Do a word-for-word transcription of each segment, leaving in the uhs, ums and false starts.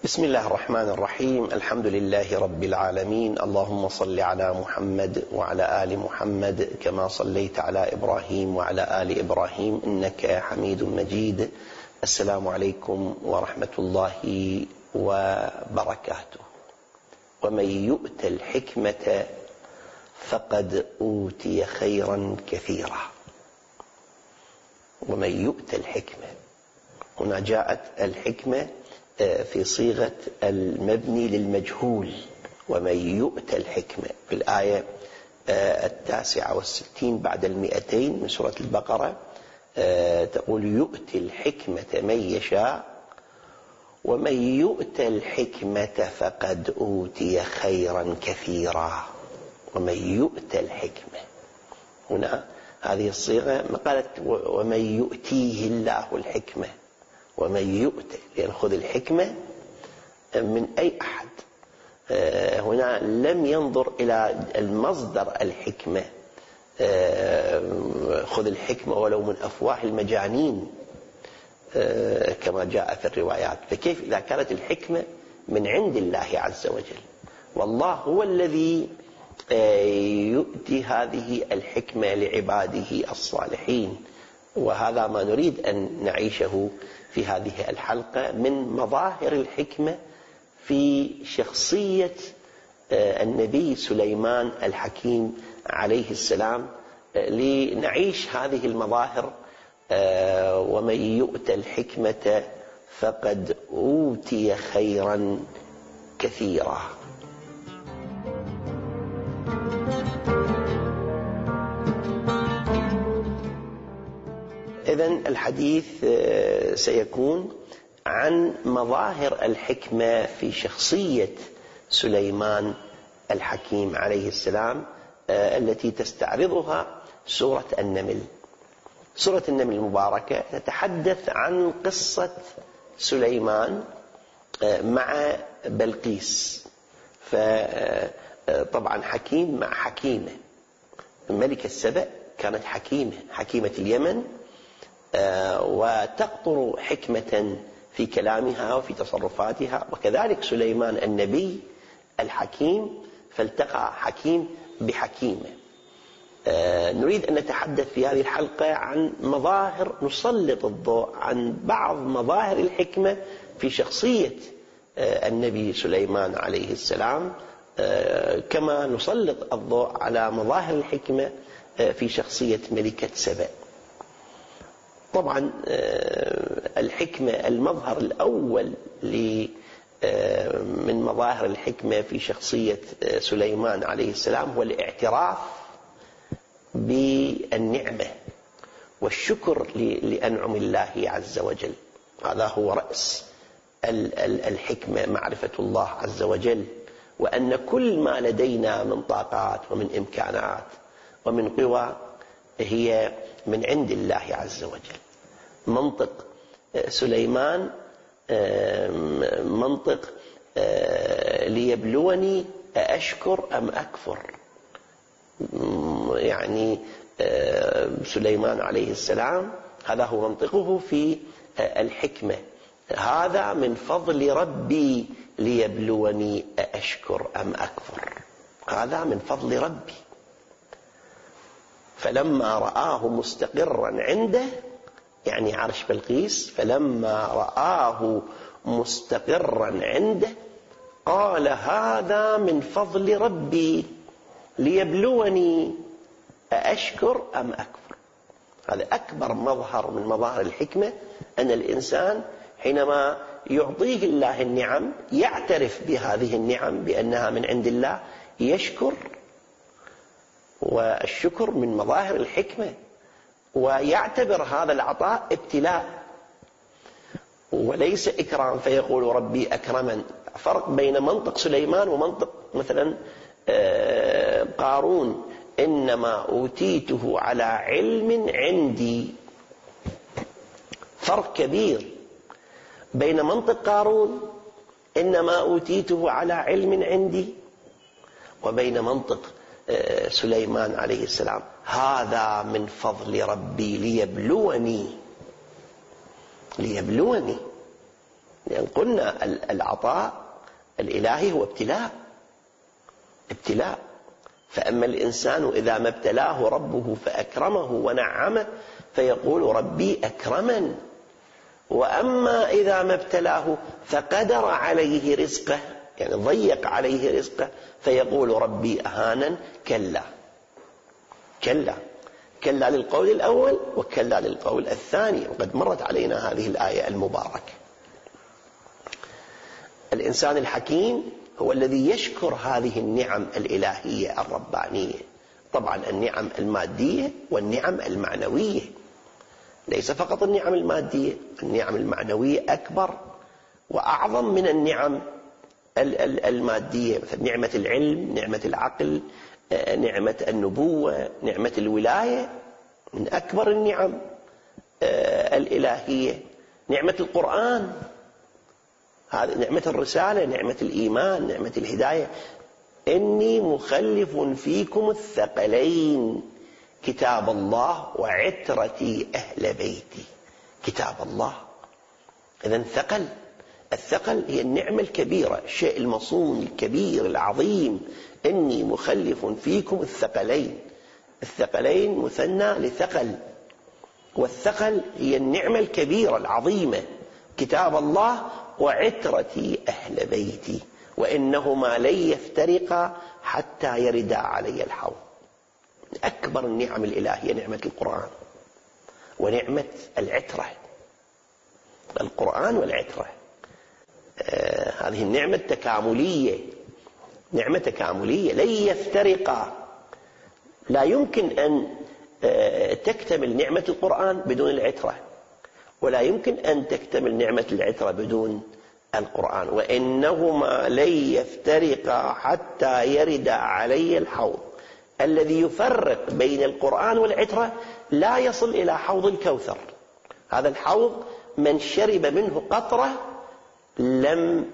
بسم الله الرحمن الرحيم. الحمد لله رب العالمين. اللهم صل على محمد وعلى آل محمد كما صليت على إبراهيم وعلى آل إبراهيم إنك حميد مجيد. السلام عليكم ورحمة الله وبركاته. ومن يؤت الحكمة فقد أوتي خيرا كثيرا. ومن يؤت الحكمة، هنا جاءت الحكمة في صيغة المبني للمجهول. ومن يؤت الحكمة في الآية التاسعة والستين بعد المئتين من سورة البقرة تقول يؤتي الحكمة من يشاء ومن يؤت الحكمة فقد أوتي خيرا كثيرا. ومن يؤت الحكمة، هنا هذه الصيغة ما قالت ومن يؤتيه الله الحكمة، ومن يؤت، لأن خذ الحكمة من أي أحد. هنا لم ينظر إلى المصدر الحكمة، خذ الحكمة ولو من أفواه المجانين كما جاء في الروايات. فكيف إذا كانت الحكمة من عند الله عز وجل؟ والله هو الذي يؤتي هذه الحكمة لعباده الصالحين. وهذا ما نريد أن نعيشه في هذه الحلقة من مظاهر الحكمة في شخصية النبي سليمان الحكيم عليه السلام، لنعيش هذه المظاهر. ومن يؤت الحكمة فقد أوتي خيرا كثيرا. إذن الحديث سيكون عن مظاهر الحكمة في شخصية سليمان الحكيم عليه السلام التي تستعرضها سورة النمل. سورة النمل المباركة تتحدث عن قصة سليمان مع بلقيس. فطبعا حكيم مع حكيمة. ملكة سبأ كانت حكيمة، حكيمة اليمن، وتقطر حكمة في كلامها وفي تصرفاتها. وكذلك سليمان النبي الحكيم، فالتقى حكيم بحكيمة. نريد أن نتحدث في هذه الحلقة عن مظاهر، نسلط الضوء عن بعض مظاهر الحكمة في شخصية النبي سليمان عليه السلام، كما نسلط الضوء على مظاهر الحكمة في شخصية ملكة سبأ. طبعا الحكمة، المظهر الأول من مظاهر الحكمة في شخصية سليمان عليه السلام هو الاعتراف بالنعمة والشكر لأنعم الله عز وجل. هذا هو رأس الحكمة، معرفة الله عز وجل، وأن كل ما لدينا من طاقات ومن إمكانات ومن قوى هي من عند الله عز وجل. منطق سليمان منطق ليبلوني أأشكر أم أكفر. يعني سليمان عليه السلام هذا هو منطقه في الحكمة. هذا من فضل ربي ليبلوني أأشكر أم أكفر. هذا من فضل ربي. فلما رآه مستقرا عنده، يعني عرش بلقيس، فلما رآه مستقرا عنده قال هذا من فضل ربي ليبلوني أأشكر أم أكفر. هذا أكبر مظهر من مظاهر الحكمة، أن الإنسان حينما يعطيه الله النعم يعترف بهذه النعم بأنها من عند الله، يشكر. والشكر من مظاهر الحكمة، ويعتبر هذا العطاء ابتلاء وليس إكرام، فيقول ربي أكرمن. فرق بين منطق سليمان ومنطق مثلا قارون، إنما أوتيته على علم عندي. فرق كبير بين منطق قارون إنما أوتيته على علم عندي، وبين منطق سليمان عليه السلام هذا من فضل ربي ليبلوني. ليبلوني لأن قلنا العطاء الإلهي هو ابتلاء ابتلاء فأما الإنسان إذا ما ابتلاه ربه فأكرمه ونعمه فيقول ربي أكرمن، وأما إذا ما ابتلاه فقدر عليه رزقه يعني ضيق عليه رزقه فيقول ربي أهانن. كلا كلا كلا للقول الأول وكلا للقول الثاني، وقد مرت علينا هذه الآية المباركة. الإنسان الحكيم هو الذي يشكر هذه النعم الإلهية الربانية، طبعا النعم المادية والنعم المعنوية، ليس فقط النعم المادية، النعم المعنوية أكبر وأعظم من النعم المادية، مثل نعمة العلم، نعمة العقل، نعمة النبوة، نعمة الولاية، من أكبر النعم الإلهية. نعمة القرآن، هذه نعمة الرسالة، نعمة الإيمان، نعمة الهداية. إني مخلف فيكم الثقلين كتاب الله وعترتي أهل بيتي. كتاب الله، إذن ثقل. الثقل هي النعمة الكبيرة، الشيء المصون الكبير العظيم. إني مخلف فيكم الثقلين، الثقلين مثنى لثقل، والثقل هي النعمة الكبيرة العظيمة، كتاب الله وعترتي أهل بيتي وإنهما لن يفترقا حتى يردا علي الحوض. أكبر النعم الإلهية نعمة القرآن ونعمة العترة، القرآن والعترة. آه هذه النعمة التكاملية، نعمة تكاملية لن يفترقا. لا يمكن أن آه تكتمل نعمة القرآن بدون العترة، ولا يمكن أن تكتمل نعمة العترة بدون القرآن. وإنهما لن يفترقا حتى يرد علي الحوض. الذي يفرق بين القرآن والعترة لا يصل إلى حوض الكوثر. هذا الحوض من شرب منه قطرة لم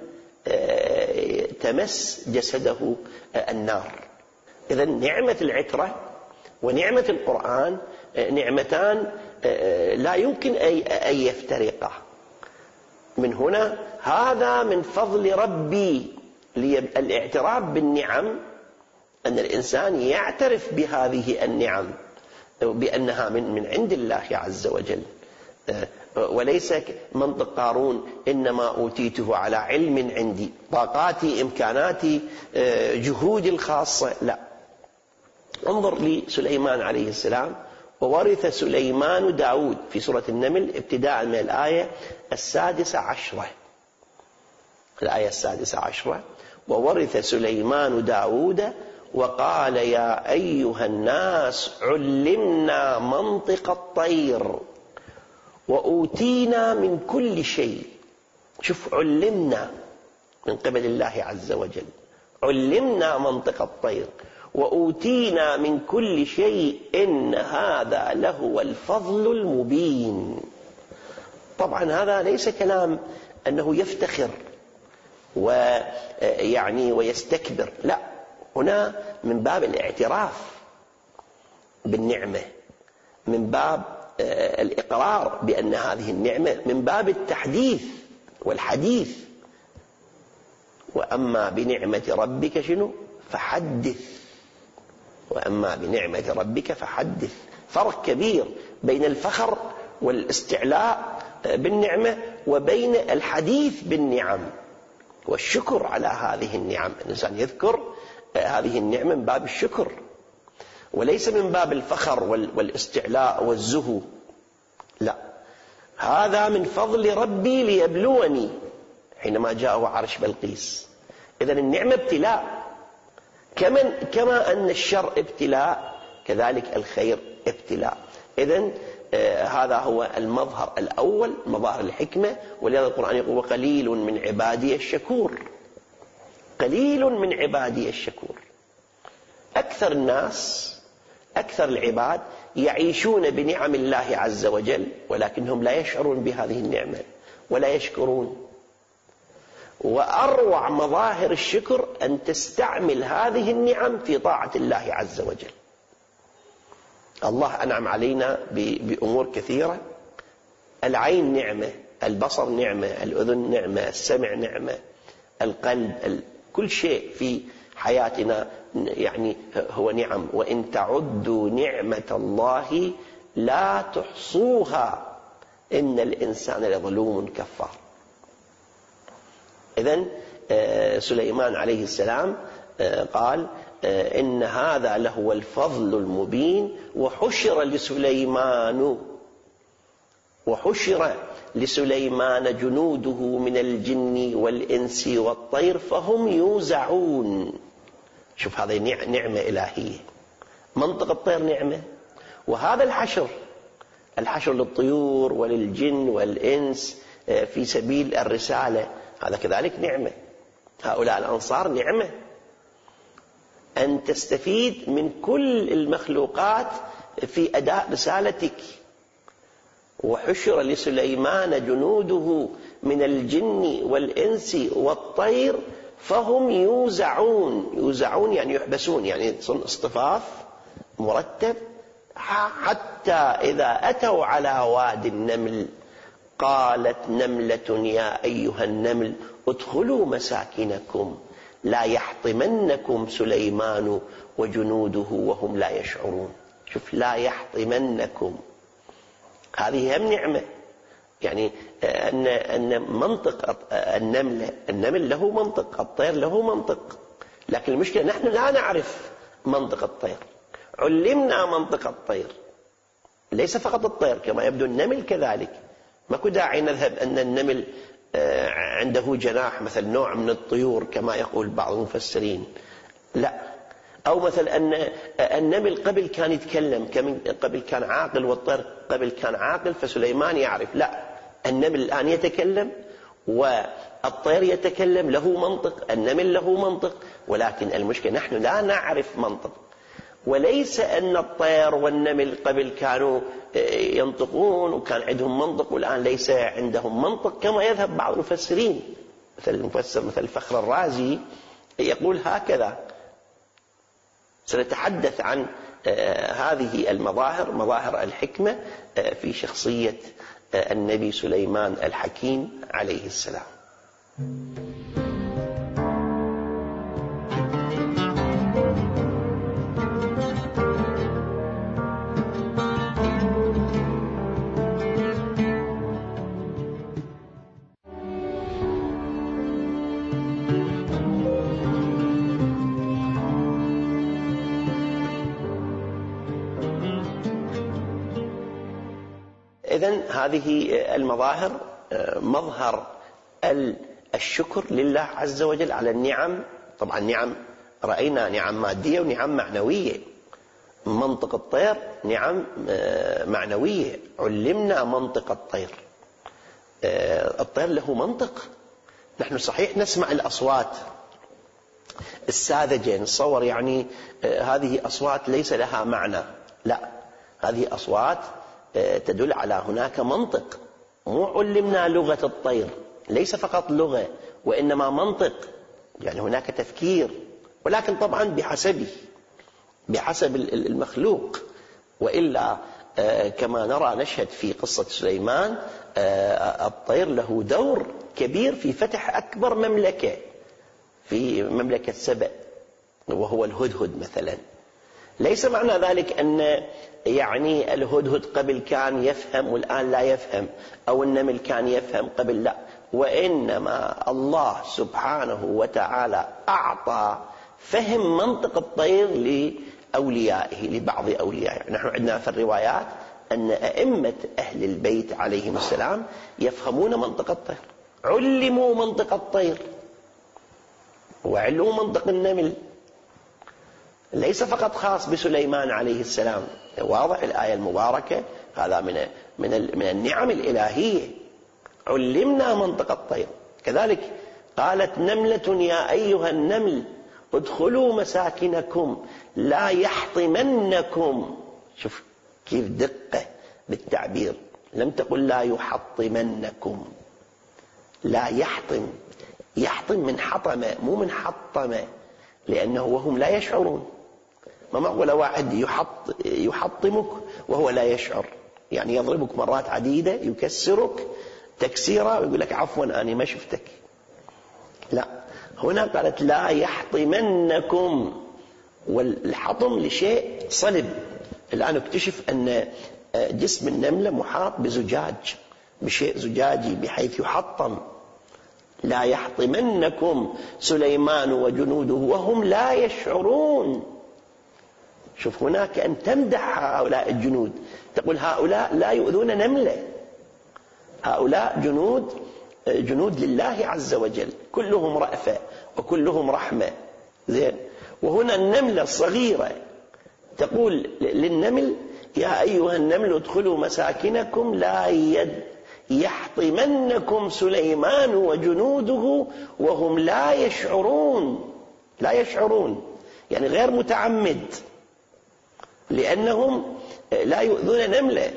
تمس جسده النار. إذن نعمة العترة ونعمة القرآن نعمتان لا يمكن أن يفترقا. من هنا هذا من فضل ربي. الاعتراف بالنعم أن الإنسان يعترف بهذه النعم بأنها من من عند الله عز وجل، وليس منطق قارون إنما أوتيته على علم عندي، طاقاتي، إمكاناتي، جهودي الخاصة. لا، انظر لسليمان عليه السلام. وورث سليمان داود في سورة النمل ابتداء من الآية السادسة عشرة. الآية السادسة عشرة: وورث سليمان داود وقال يا أيها الناس علمنا منطق الطير وأوتينا من كل شيء. شوف، علمنا من قبل الله عز وجل، علمنا منطق الطير وأوتينا من كل شيء إن هذا لهو الفضل المبين. طبعا هذا ليس كلام أنه يفتخر ويعني ويستكبر، لا، هنا من باب الاعتراف بالنعمة، من باب الإقرار بأن هذه النعمة، من باب التحديث والحديث. وأما بنعمة ربك شنو؟ فحدث. وأما بنعمة ربك فحدث. فرق كبير بين الفخر والاستعلاء بالنعمة وبين الحديث بالنعم والشكر على هذه النعم. الإنسان يذكر هذه النعمة من باب الشكر وليس من باب الفخر والاستعلاء والزهو. لا، هذا من فضل ربي ليبلوني حينما جاءه عرش بلقيس. إذن النعمة ابتلاء، كما كما أن الشر ابتلاء كذلك الخير ابتلاء. إذن آه هذا هو المظهر الأول، مظاهر الحكمة. ولهذا القرآن يقول وقليل من عبادي الشكور. قليل من عبادي الشكور. أكثر الناس، أكثر العباد يعيشون بنعم الله عز وجل ولكنهم لا يشعرون بهذه النعمة ولا يشكرون. وأروع مظاهر الشكر أن تستعمل هذه النعم في طاعة الله عز وجل. الله أنعم علينا بأمور كثيرة. العين نعمة، البصر نعمة، الأذن نعمة، السمع نعمة، القلب ال... كل شيء في حياتنا يعني هو نعم. وإن تعدوا نعمة الله لا تحصوها إن الإنسان لظلوم كفار. إذن سليمان عليه السلام قال إن هذا لهو الفضل المبين وحشر لسليمان وحشر لسليمان جنوده من الجن والإنس والطير فهم يوزعون. شوف هذه نعمة إلهية، منطق الطير نعمة، وهذا الحشر الحشر للطيور وللجن والإنس في سبيل الرسالة هذا كذلك نعمة. هؤلاء الأنصار نعمة، أن تستفيد من كل المخلوقات في أداء رسالتك. وحشر لسليمان جنوده من الجن والإنس والطير فهم يوزعون. يوزعون يعني يحبسون، يعني اصطفاف مرتب، حتى إذا أتوا على وادي النمل قالت نملة يا أيها النمل ادخلوا مساكنكم لا يحطمنكم سليمان وجنوده وهم لا يشعرون. شوف، لا يحطمنكم، هذه هم نعمة. يعني أن أن منطق النمل النمل له منطق، الطير له منطق، لكن المشكلة نحن لا نعرف منطق الطير. علمنا منطق الطير، ليس فقط الطير، كما يبدو النمل كذلك. ما كو داعي نذهب أن النمل عنده جناح مثل نوع من الطيور كما يقول بعض المفسرين، لا. أو مثل أن النمل قبل كان يتكلم، قبل كان عاقل، والطير قبل كان عاقل فسليمان يعرف. لا، النمل الآن يتكلم والطير يتكلم، له منطق، النمل له منطق، ولكن المشكلة نحن لا نعرف منطق. وليس أن الطير والنمل قبل كانوا ينطقون وكان عندهم منطق والآن ليس عندهم منطق كما يذهب بعض المفسرين. مثل المفسر مثل الفخر الرازي يقول هكذا. سنتحدث عن هذه المظاهر، مظاهر الحكمة في شخصية النبي سليمان الحكيم عليه السلام. إذن هذه المظاهر مظهر الشكر لله عز وجل على النعم. طبعا نعم رأينا نعم مادية ونعم معنوية. منطق الطير نعم معنوية، علمنا منطق الطير. الطير له منطق. نحن صحيح نسمع الأصوات الساذجة، نتصور يعني هذه أصوات ليس لها معنى. لا، هذه أصوات تدل على هناك منطق. مو علمنا لغة الطير، ليس فقط لغة وإنما منطق، يعني هناك تفكير، ولكن طبعا بحسبه بحسب المخلوق. وإلا كما نرى نشهد في قصة سليمان، الطير له دور كبير في فتح أكبر مملكة في مملكة سبأ، وهو الهدهد مثلا. ليس معنى ذلك أن يعني الهدهد قبل كان يفهم والآن لا يفهم، أو النمل كان يفهم قبل، لا. وإنما الله سبحانه وتعالى أعطى فهم منطق الطير لأوليائه، لبعض أوليائه. نحن عندنا في الروايات أن أئمة أهل البيت عليهم السلام يفهمون منطق الطير، علموا منطق الطير وعلموا منطق النمل. ليس فقط خاص بسليمان عليه السلام، واضح الآية المباركة، هذا من من من النعم الإلهية. علمنا منطق الطير. كذلك قالت نملة يا أيها النمل ادخلوا مساكنكم لا يحطمنكم. شوف كيف دقة بالتعبير، لم تقل لا يحطمنكم، لا يحطم. يحطم من حطم، مو من حطم، لأنه وهم لا يشعرون. ما معقول واحد يحط يحطمك وهو لا يشعر، يعني يضربك مرات عديدة، يكسرك، تكسيرة ويقول لك عفوا أنا ما شفتك. لا، هنا قالت لا يحطمنكم، والحطم لشيء صلب. الآن اكتشف أن جسم النملة محاط بزجاج، بشيء زجاجي بحيث يحطم. لا يحطمنكم سليمان وجنوده وهم لا يشعرون. شوف هناك أن تمدح هؤلاء الجنود، تقول هؤلاء لا يؤذون نملة، هؤلاء جنود جنود لله عز وجل، كلهم رأفة وكلهم رحمة. زين. وهنا النملة الصغيرة تقول للنمل يا أيها النمل ادخلوا مساكنكم لا يد يحطمنكم سليمان وجنوده وهم لا يشعرون. لا يشعرون يعني غير متعمد، لأنهم لا يؤذون نملة،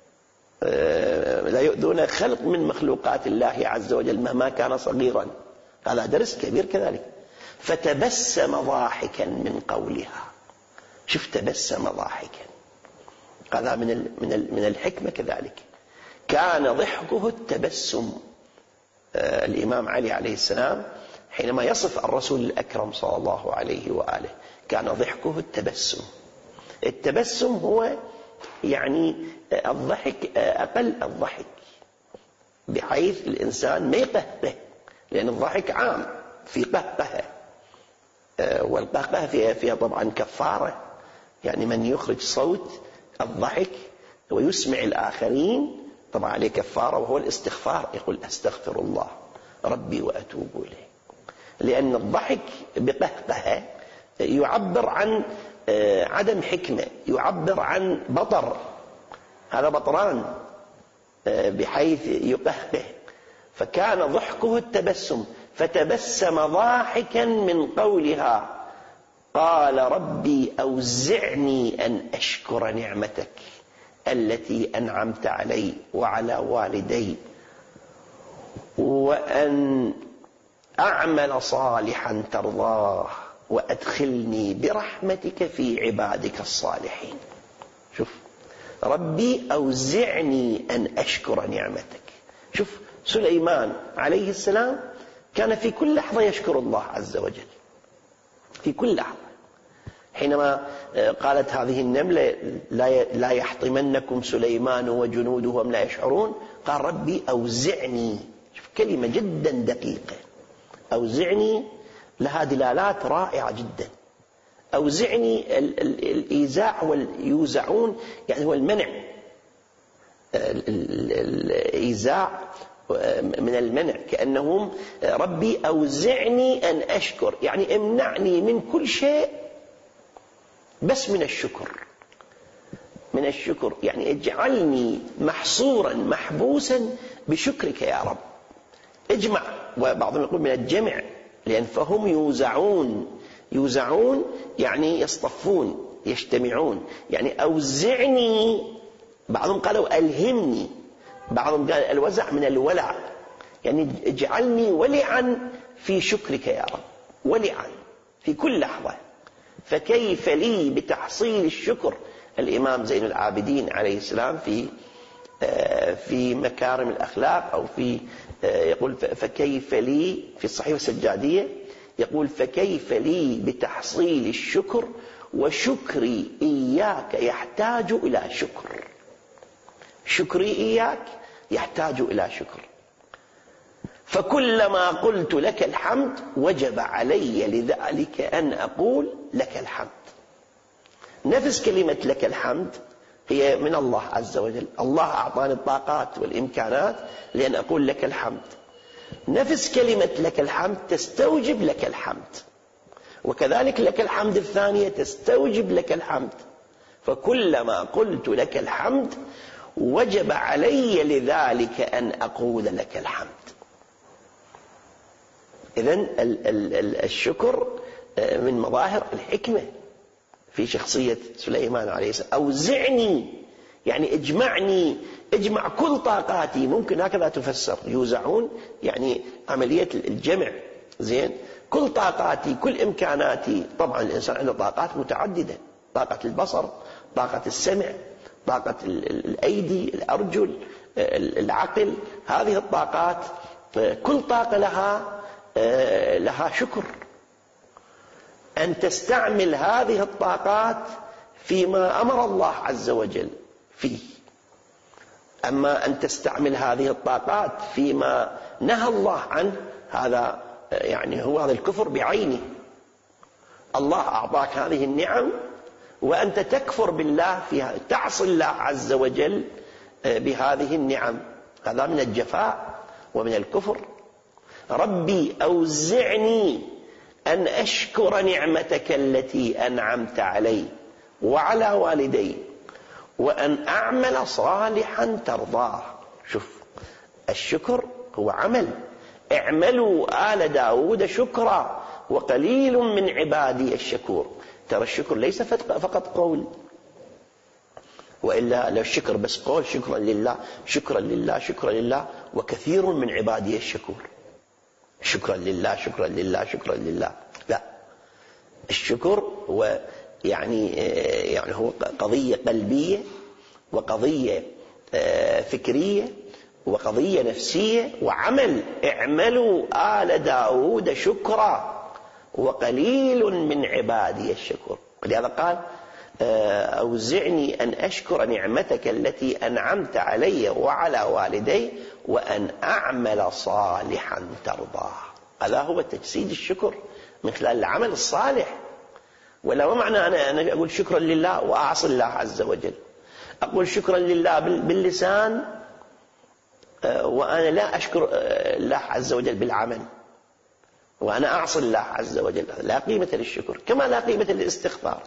لا يؤذون خلق من مخلوقات الله عز وجل مهما كان صغيرا. هذا درس كبير كذلك. فتبسم ضاحكا من قولها. شوف تبسم ضاحكا، هذا من من من الحكمة كذلك. كان ضحكه التبسم. الإمام علي عليه السلام حينما يصف الرسول الأكرم صلى الله عليه وآله كان ضحكه التبسم. التبسم هو يعني الضحك، أقل الضحك، بحيث الإنسان ما يقهقه، لأن الضحك عام في قهقه، والقهقه فيها, فيها طبعا كفارة. يعني من يخرج صوت الضحك ويسمع الآخرين طبعا عليه كفارة، وهو الاستغفار، يقول أستغفر الله ربي وأتوب إليه. لأن الضحك بقهقه يعبر عن عدم حكمة، يعبر عن بطر، هذا بطران بحيث يقهقه. فكان ضحكه التبسم، فتبسم ضاحكا من قولها قال ربي أوزعني أن أشكر نعمتك التي أنعمت علي وعلى والدي وأن أعمل صالحا ترضاه وأدخلني برحمتك في عبادك الصالحين. شوف ربي أوزعني أن أشكر نعمتك. شوف سليمان عليه السلام كان في كل لحظة يشكر الله عز وجل، في كل لحظة. حينما قالت هذه النملة لا يحطمنكم سليمان وجنوده وهم لا يشعرون، قال ربي أوزعني. شوف كلمة جدا دقيقة، أوزعني لها دلالات رائعة جدا. أوزعني الإيزاع واليوزعون يعني هو المنع، الإيزاع من المنع، كأنهم ربي أوزعني أن أشكر، يعني امنعني من كل شيء بس من الشكر. من الشكر يعني اجعلني محصورا محبوسا بشكرك يا رب. اجمع، وبعضهم يقول من الجمع، لأن فهم يوزعون. يوزعون يعني يصطفون يجتمعون. يعني أوزعني، بعضهم قالوا ألهمني، بعضهم قال الوزع من الولع، يعني اجعلني ولعا في شكرك يا رب، ولعا في كل لحظة. فكيف لي بتحصيل الشكر. الإمام زين العابدين عليه السلام في في مكارم الأخلاق أو في يقول فكيف لي في الصحيفة السجادية، يقول فكيف لي بتحصيل الشكر وشكري إياك يحتاج إلى شكر. شكري إياك يحتاج إلى شكر. فكلما قلت لك الحمد وجب علي لذلك أن أقول لك الحمد. نفس كلمة لك الحمد هي من الله عز وجل. الله أعطاني الطاقات والإمكانات لأن أقول لك الحمد. نفس كلمة لك الحمد تستوجب لك الحمد، وكذلك لك الحمد الثانية تستوجب لك الحمد. فكلما قلت لك الحمد وجب علي لذلك أن أقول لك الحمد. إذن الشكر من مظاهر الحكمة في شخصية سليمان عليه السلام. أوزعني يعني اجمعني، اجمع كل طاقاتي، ممكن هكذا تفسر. يوزعون يعني عملية الجمع. زين، كل طاقاتي كل إمكاناتي. طبعا الإنسان عنده طاقات متعددة، طاقة البصر، طاقة السمع، طاقة الأيدي، الأرجل، العقل هذه الطاقات كل طاقة لها لها شكر. أن تستعمل هذه الطاقات فيما أمر الله عز وجل فيه، أما أن تستعمل هذه الطاقات فيما نهى الله عنه هذا يعني هو هذا الكفر بعينه. الله أعطاك هذه النعم وأنت تكفر بالله فيها، تعصي الله عز وجل بهذه النعم، هذا من الجفاء ومن الكفر. ربي أوزعني أن أشكر نعمتك التي أنعمت علي وعلى والدي وأن أعمل صالحا ترضاه. شوف، الشكر هو عمل. اعملوا آل داود شكرا وقليل من عبادي الشكور. ترى الشكر ليس فقط قول، وإلا لو الشكر بس قول شكرا لله شكرا لله شكرا لله وكثير من عبادي الشكور، شكرا لله شكرا لله شكرا لله، لا. الشكر هو يعني يعني هو قضية قلبية وقضية فكرية وقضية نفسية وعمل. اعملوا آل داود شكرا وقليل من عبادي الشكور. ولهذا قال أوزعني أن أشكر نعمتك التي أنعمت علي وعلى والدي وأن أعمل صالحا ترضاه. هذا هو تجسيد الشكر من خلال العمل الصالح. ولا ما معنى أنا أنا أقول شكرا لله وأعصي الله عز وجل. أقول شكرا لله باللسان وأنا لا أشكر الله عز وجل بالعمل، وأنا أعصي الله عز وجل، لا قيمة للشكر. كما لا قيمة للاستغفار.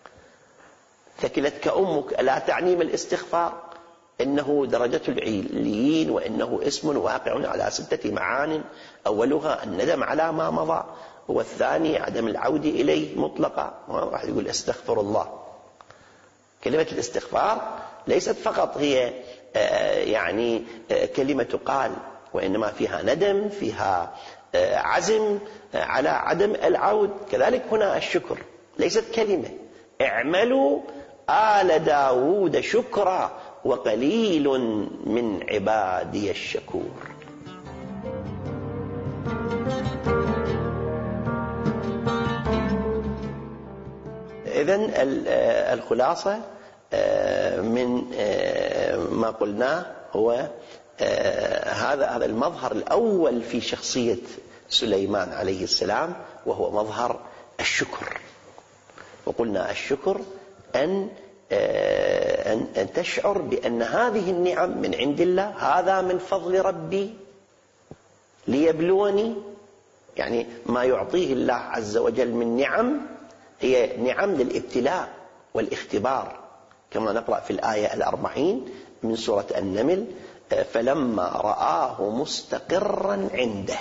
ثكلتك أمك ألا تعني من الاستغفار؟ إنه درجة العليين وإنه اسم واقع على ستة معان، أولها الندم على ما مضى، والثاني عدم العودة إليه مطلقا. واحد يقول استغفر الله. كلمة الاستغفار ليست فقط هي يعني كلمة تقال، وإنما فيها ندم، فيها عزم على عدم العود. كذلك هنا الشكر ليست كلمة. اعملوا آل داود شكرا وقليل من عبادي الشكور. إذن الخلاصة من ما قلناه هو هذا هذا المظهر الأول في شخصية سليمان عليه السلام، وهو مظهر الشكر. وقلنا الشكر أن أن تشعر بأن هذه النعم من عند الله، هذا من فضل ربي ليبلوني. يعني ما يعطيه الله عز وجل من نعم هي نعم للابتلاء والاختبار، كما نقرأ في الآية الأربعين من سورة النمل: فلما رآه مستقرا عنده.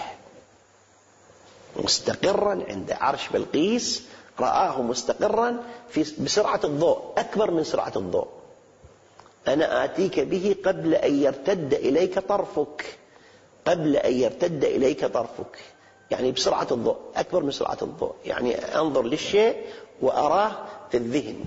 مستقرا عنده عرش بلقيس، رآه مستقرا في بسرعة الضوء، أكبر من سرعة الضوء. أنا آتيك به قبل أن يرتد إليك طرفك، قبل أن يرتد إليك طرفك، يعني بسرعة الضوء، أكبر من سرعة الضوء. يعني أنظر للشيء وأراه في الذهن.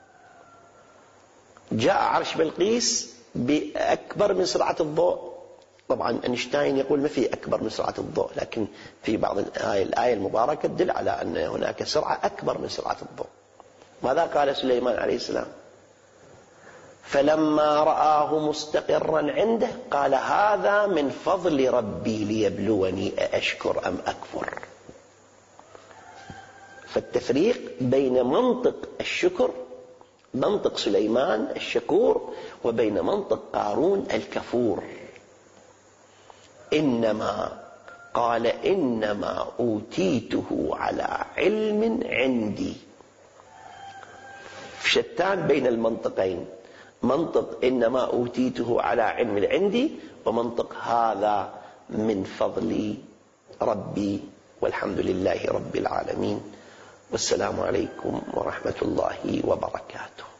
جاء عرش بلقيس بأكبر من سرعة الضوء. طبعا أينشتاين يقول ما في أكبر من سرعة الضوء، لكن في بعض الآية, الآية المباركة تدل على أن هناك سرعة أكبر من سرعة الضوء. ماذا قال سليمان عليه السلام؟ فلما رآه مستقرا عنده قال هذا من فضل ربي ليبلوني أأشكر أم أكفر. فالتفريق بين منطق الشكر، منطق سليمان الشكور، وبين منطق قارون الكفور. إنما قال إنما أوتيته على علم عندي. شتان بين المنطقين، منطق إنما أوتيته على علم عندي، ومنطق هذا من فضل ربي. والحمد لله رب العالمين، والسلام عليكم ورحمة الله وبركاته.